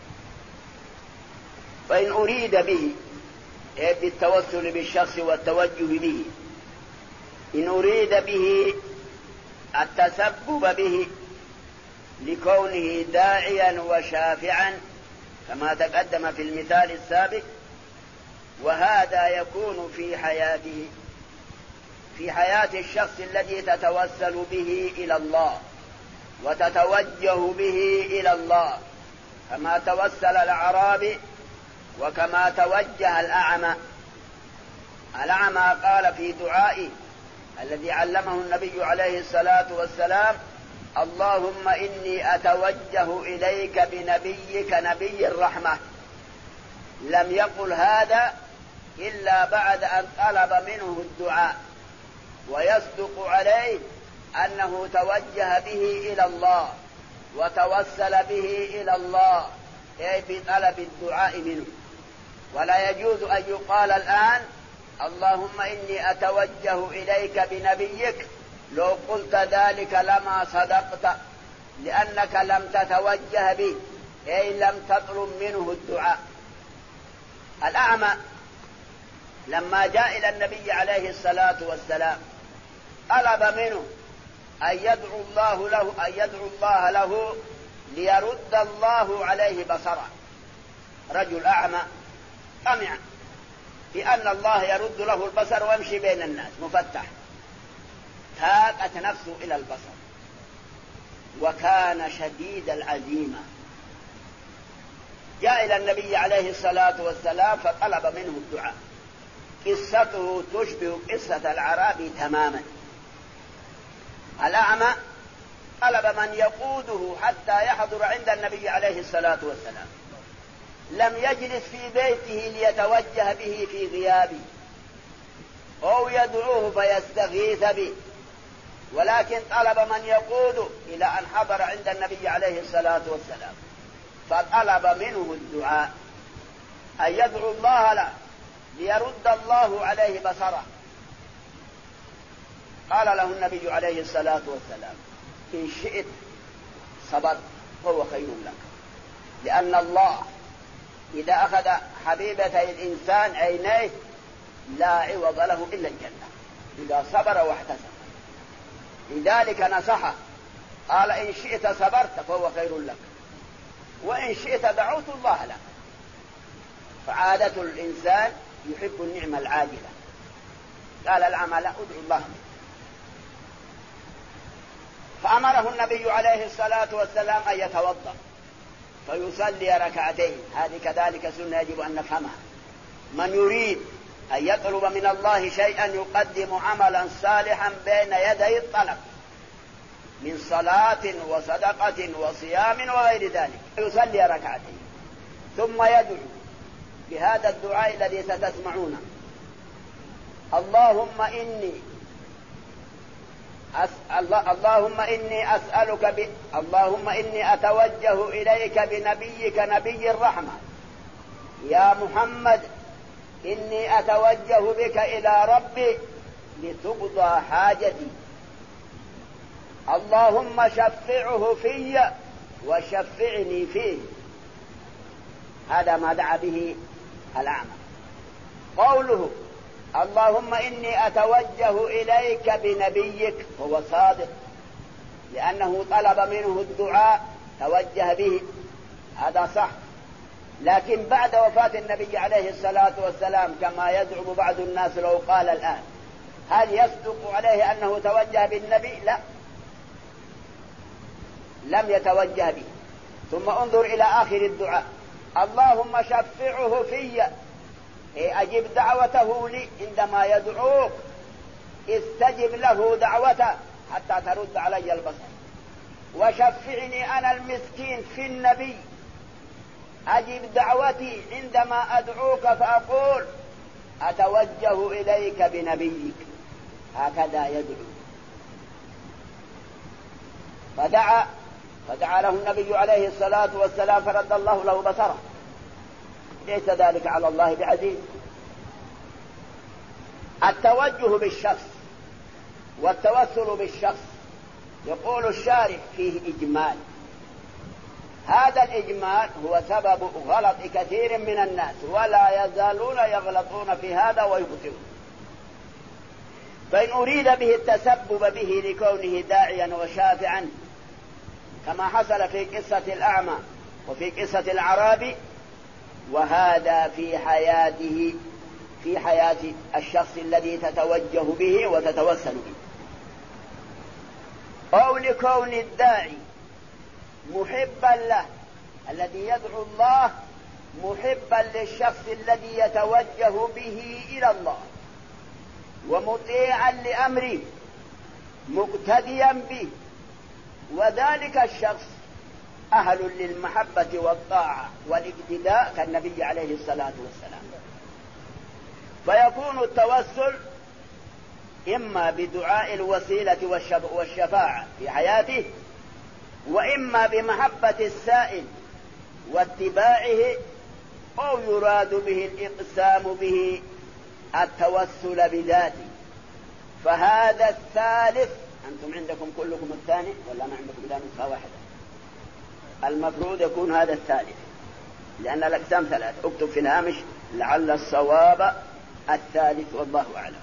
فإن أريد به بالتوسل بالشخص والتوجه به، إن أريد به التسبب به لكونه داعيا وشافعا كما تقدم في المثال السابق، وهذا يكون في حياة الشخص الذي تتوسل به إلى الله وتتوجه به إلى الله، كما توسل الأعرابي وكما توجه الأعمى قال في دعائه الذي علمه النبي عليه الصلاة والسلام: اللهم إني أتوجه إليك بنبيك نبي الرحمة. لم يقل هذا إلا بعد أن طلب منه الدعاء، ويصدق عليه أنه توجه به إلى الله وتوسل به إلى الله، أي بطلب الدعاء منه. ولا يجوز أن يقال الآن اللهم إني أتوجه إليك بنبيك، لو قلت ذلك لما صدقت، لأنك لم تتوجه به، أي لم تطلب منه الدعاء. الأعمى لما جاء إلى النبي عليه الصلاة والسلام طلب منه أن يدعو الله له ليرد الله عليه بصره. رجل أعمى طمع بأن الله يرد له البصر ويمشي بين الناس مفتح، تاقت نفسه إلى البصر، وكان شديد العزيمة. جاء إلى النبي عليه الصلاة والسلام فطلب منه الدعاء. قصته تشبه قصة العرابي تماما. الأعمى طلب من يقوده حتى يحضر عند النبي عليه الصلاة والسلام، لم يجلس في بيته ليتوجه به في غيابه أو يدعوه فيستغيث به، ولكن طلب من يقوده إلى أن حضر عند النبي عليه الصلاة والسلام، فطلب منه الدعاء أن يدعو الله له ليرد الله عليه بصره. قال له النبي عليه الصلاة والسلام إن شئت صبرت فهو خير لك، لأن الله إذا أخذ حبيبة الإنسان عينيه لا عوض له إلا الجنة إذا صبر واحتسب. لذلك نصحه قال إن شئت صبرت فهو خير لك، وإن شئت دعوت الله لك. فعادة الإنسان يحب النعمة العاجلة. قال الأعمى لا أدعو الله، فأمره النبي عليه الصلاة والسلام أن يتوضأ فيصلي ركعتين. هذه كذلك سنة يجب أن نفهمها. من يريد أن يطلب من الله شيئا يقدم عملا صالحا بين يدي الطلب من صلاة وصدقة وصيام وغير ذلك، يصلي ركعتين ثم يدعو بهذا الدعاء الذي ستسمعونه: اللهم إني أتوجه إليك بنبيك نبي الرحمة يا محمد، إني أتوجه بك إلى ربي لتقضى حاجتي، اللهم شفعه في وشفعني فيه. هذا ما دعا به الأعمى. قوله اللهم إني أتوجه إليك بنبيك هو صادق، لأنه طلب منه الدعاء توجه به، هذا صح. لكن بعد وفاة النبي عليه الصلاة والسلام كما يزعم بعض الناس لو قال الآن، هل يصدق عليه أنه توجه بالنبي؟ لا، لم يتوجه به. ثم انظر إلى آخر الدعاء: اللهم شفعه في، أجب دعوته لي عندما يدعوك، استجب له دعوته حتى ترد علي البصر، وشفعني أنا المسكين في النبي، أجب دعوتي عندما أدعوك فأقول أتوجه إليك بنبيك. هكذا يدعو. فدعا له النبي عليه الصلاة والسلام فرد الله له بصره. ليس ذلك على الله بعزيز. التوجه بالشخص والتوسل بالشخص يقول الشارح فيه إجمال. هذا الإجمال هو سبب غلط كثير من الناس، ولا يزالون يغلطون في هذا ويخطئون. فإن أريد به التسبب به لكونه داعيا وشافعا كما حصل في قصة الأعمى وفي قصة العرابي، وهذا في حياته، في حياة الشخص الذي تتوجه به وتتوسل به، أو لكون الداعي محبا له، الذي يدعو الله محبا للشخص الذي يتوجه به إلى الله، ومطيعا لأمره مقتديا به، وذلك الشخص أهل للمحبة والطاعة والاقتداء كالنبي عليه الصلاة والسلام. فيكون التوسل إما بدعاء الوسيلة والشفاعة في حياته، وإما بمحبة السائل واتباعه، أو يراد به الإقسام به التوسل بذاته، فهذا الثالث. أنتم عندكم كلكم الثاني ولا ما عندكم إلا نسخة واحدة؟ المفروض يكون هذا الثالث، لأن الأقسام ثلاث. اكتب في الهامش لعل الصواب الثالث والله أعلم.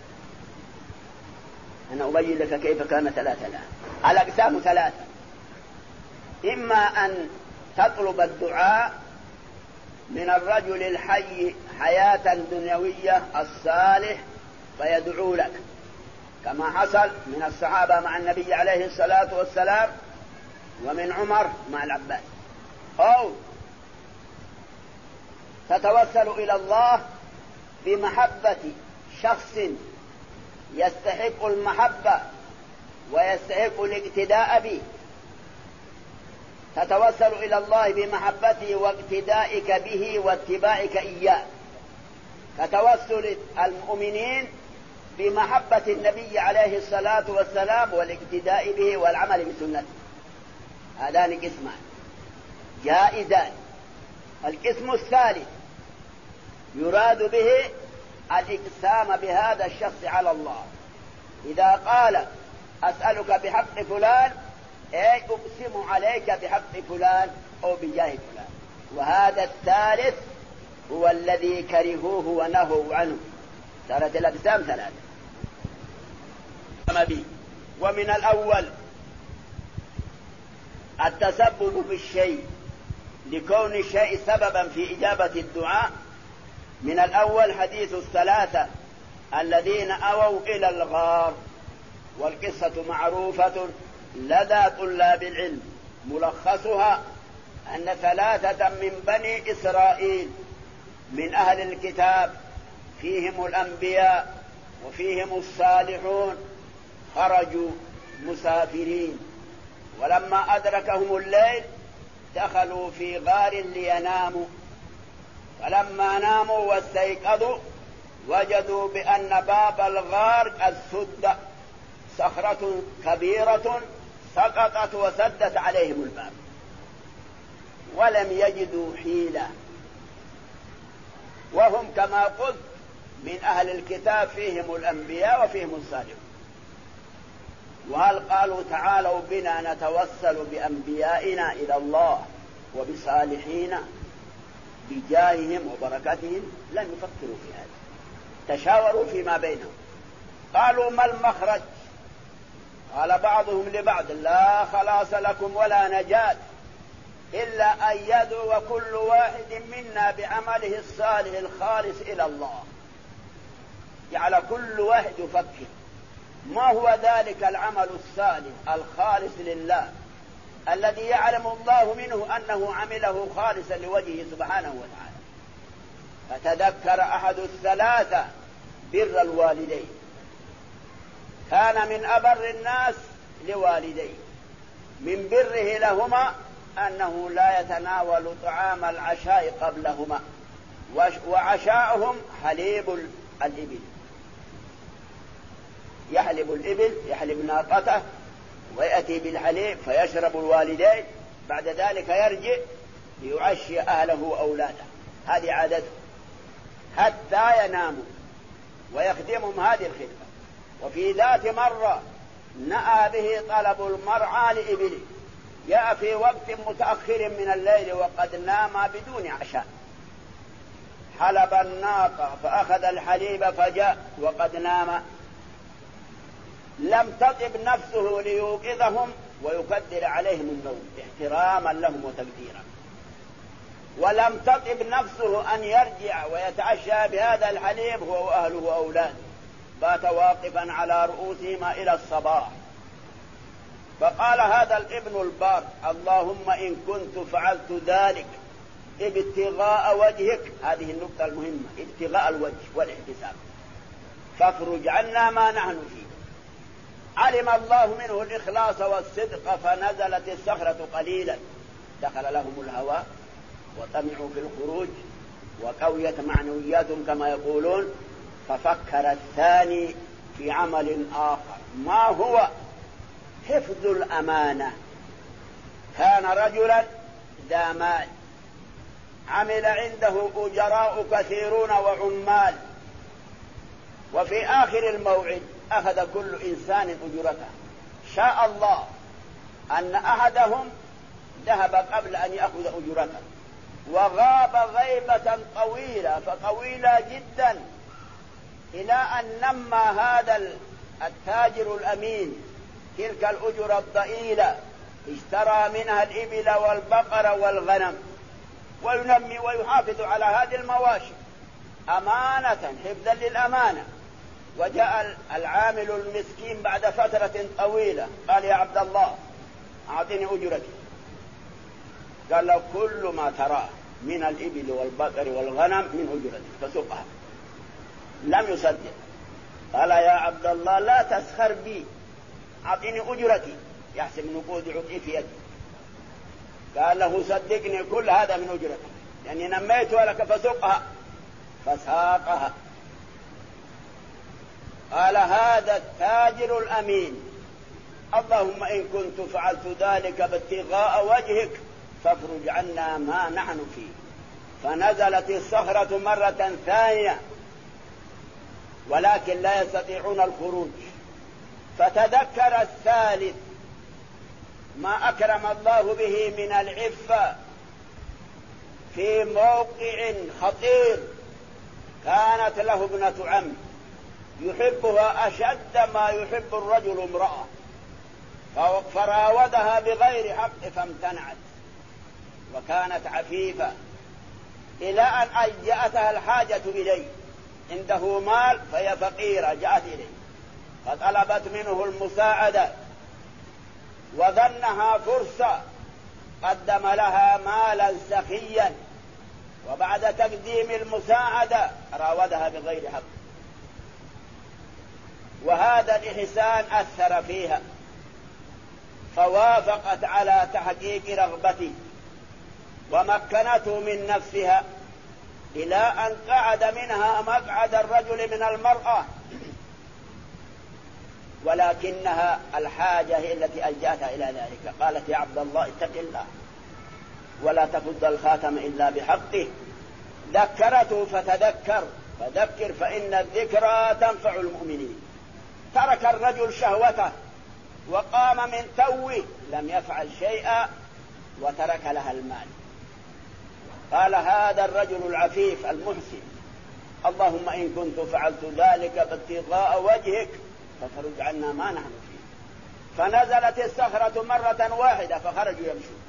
أنا أبين لك كيف كان ثلاثة الآن. الأقسام ثلاثة: إما أن تطلب الدعاء من الرجل الحي حياة دنيوية الصالح فيدعو لك، كما حصل من الصحابة مع النبي عليه الصلاة والسلام، ومن عمر مع العباس. أو تتوسل إلى الله بمحبة شخص يستحق المحبة ويستحق الاقتداء به، تتوسل إلى الله بمحبته واقتدائك به واتباعك إياه، كتوسل المؤمنين بمحبة النبي عليه الصلاة والسلام والاقتداء به والعمل بسنته. هذان قسمان جائزان. القسم الثالث يراد به الإقسام بهذا الشخص على الله، إذا قال أسألك بحق فلان، أي أقسم عليك بحق فلان أو بجاه فلان. وهذا الثالث هو الذي كرهوه ونهوا عنه. صارت الأقسام ثلاثة. ومن الأول التسبب بالشيء لكون الشيء سببا في إجابة الدعاء. من الأول حديث الثلاثة الذين أووا إلى الغار، والقصة معروفة لدى طلاب العلم. ملخصها أن ثلاثة من بني إسرائيل من أهل الكتاب، فيهم الأنبياء وفيهم الصالحون، خرجوا مسافرين، ولما أدركهم الليل دخلوا في غار ليناموا، فلما ناموا واستيقظوا وجدوا بأن باب الغار قد سد، صخرة كبيرة سقطت وسدت عليهم الباب، ولم يجدوا حيلة. وهم كما قلت من أهل الكتاب، فيهم الأنبياء وفيهم الصالحون. وهل قالوا تعالوا بنا نتوسل بأنبيائنا إلى الله وبصالحين بجاههم وبركتهم؟ لن يفكروا في هذا، تشاوروا فيما بينهم. قالوا ما المخرج؟ قال بعضهم لبعض لا خلاص لكم ولا نجاة إلا أن يدعو كل واحد منا بعمله الصالح الخالص إلى الله. جعل كل واحد يفكر ما هو ذلك العمل الصالح الخالص لله الذي يعلم الله منه أنه عمله خالصا لوجهه سبحانه وتعالى. فتذكر أحد الثلاثة بر الوالدين، كان من أبر الناس لوالديه، من بره لهما أنه لا يتناول طعام العشاء قبلهما، وعشاؤهم حليب الإبل، يحلب الإبل، يحلب ناقته ويأتي بالحليب فيشرب الوالدين، بعد ذلك يرجع ليعشي أهله وأولاده. هذه عادته حتى يناموا ويخدمهم هذه الخدمة. وفي ذات مرة نأى به طلب المرعى لإبله، جاء في وقت متأخر من الليل وقد نام بدون عشاء، حلب الناقة فأخذ الحليب فجاء وقد نام، لم تطب نفسه ليوقظهم ويكدر عليهم النوم احتراما لهم وتقديرا، ولم تطب نفسه أن يرجع ويتعشى بهذا الحليب هو وأهله وأولاده، بات واقفا على رؤوسهما إلى الصباح. فقال هذا الابن البار اللهم إن كنت فعلت ذلك ابتغاء وجهك، هذه النقطة المهمة، ابتغاء الوجه والاحتساب، فافرج عنا ما نحن فيه. علم الله منه الإخلاص والصدق فنزلت الصخرة قليلا، دخل لهم الهواء وطمعوا في الخروج وقويت معنوياتهم كما يقولون. ففكر الثاني في عمل آخر، ما هو؟ حفظ الأمانة. كان رجلا ذا مال عمل عنده أجراء كثيرون وعمال، وفي آخر الموعد أخذ كل إنسان أجرته. شاء الله أن أحدهم ذهب قبل أن يأخذ أجرته وغاب غيبة طويلة فطويلة جدا، إلى أن نمى هذا التاجر الأمين تلك الأجرة الضئيلة، اشترى منها الإبل والبقر والغنم، وينمي ويحافظ على هذه المواشي أمانة حفظا للأمانة. وجاء العامل المسكين بعد فترة طويلة قال: يا عبد الله أعطني أجرتي. قال له: كل ما تراه من الإبل والبقر والغنم من أجرتي فسقها. لم يصدق. قال: يا عبد الله لا تسخر بي، أعطني أجرتي. يحسب نقود عطي في يدي. قال له: صدقني كل هذا من أجرتك، لأني نميتها لك فسقها. فساقها. قال: هذا التاجر الأمين، اللهم إن كنت فعلت ذلك ابتغاء وجهك فافرج عنا ما نحن فيه. فنزلت الصخرة مرة ثانية ولكن لا يستطيعون الخروج. فتذكر الثالث ما أكرم الله به من العفة في موقع خطير. كانت له ابنة عم يحبها أشد ما يحب الرجل امرأة، فراودها بغير حق فامتنعت، وكانت عفيفة، إلى أن جاءتها الحاجة إليه، عنده مال فهي فقيرة، جاءت إليه فطلبت منه المساعدة وظنها فرصة، قدم لها مالا سخيا، وبعد تقديم المساعدة راودها بغير حق. وهذا الإحسان أثر فيها فوافقت على تحقيق رغبته ومكنته من نفسها، إلى أن قعد منها مقعد الرجل من المرأة، ولكنها الحاجة هي التي ألجأتها إلى ذلك. قالت: يا عبد الله اتق الله ولا تفض الخاتم إلا بحقه. ذكرته فتذكر، فذكر فإن الذكرى تنفع المؤمنين. ترك الرجل شهوته وقام من توه، لم يفعل شيئا وترك لها المال. قال هذا الرجل العفيف المحسن: اللهم إن كنت فعلت ذلك ابتغاء وجهك ففرج عنا ما نحن فيه. فنزلت الصخرة مرة واحدة فخرجوا يمشون.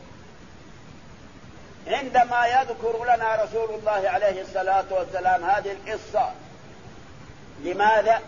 عندما يذكر لنا رسول الله عليه الصلاة والسلام هذه القصة، لماذا؟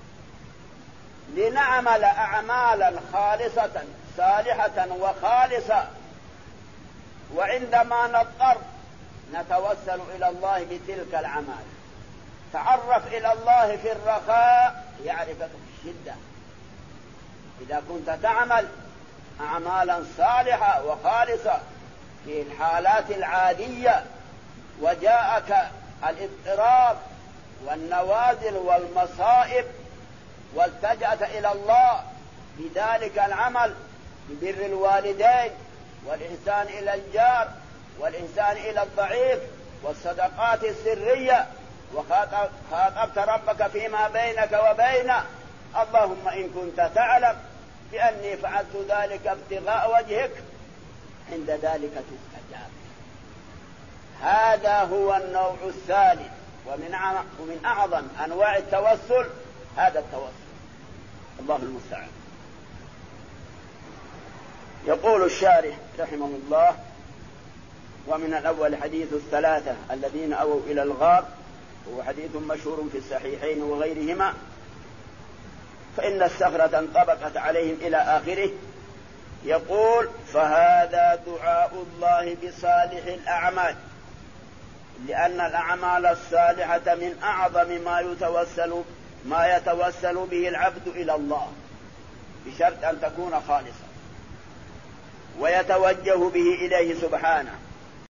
لنعمل أعمالا خالصة صالحة وخالصة، وعندما نضطر نتوسل إلى الله بتلك الأعمال. تعرف إلى الله في الرخاء يعرفك في الشدة. إذا كنت تعمل أعمالا صالحة وخالصة في الحالات العادية وجاءك الاضطراب والنوازل والمصائب والتجأت إلى الله بذلك العمل ببر الوالدين والإحسان إلى الجار والإحسان إلى الضعيف والصدقات السرية، وخاطبت ربك فيما بينك وبينه: اللهم إن كنت تعلم بأني فعلت ذلك ابتغاء وجهك، عند ذلك تستجاب. هذا هو النوع الثالث، ومن أعظم أنواع التوسل هذا التوسل. الله المستعان. يقول الشارح رحمه الله: ومن الأول حديث الثلاثة الذين أووا إلى الغار، هو حديث مشهور في الصحيحين وغيرهما، فإن الصخرة انطبقت عليهم إلى آخره. يقول: فهذا دعاء الله بصالح الأعمال، لأن الأعمال الصالحة من أعظم ما يتوسل به العبد إلى الله، بشرط أن تكون خالصة ويتوجه به إليه سبحانه،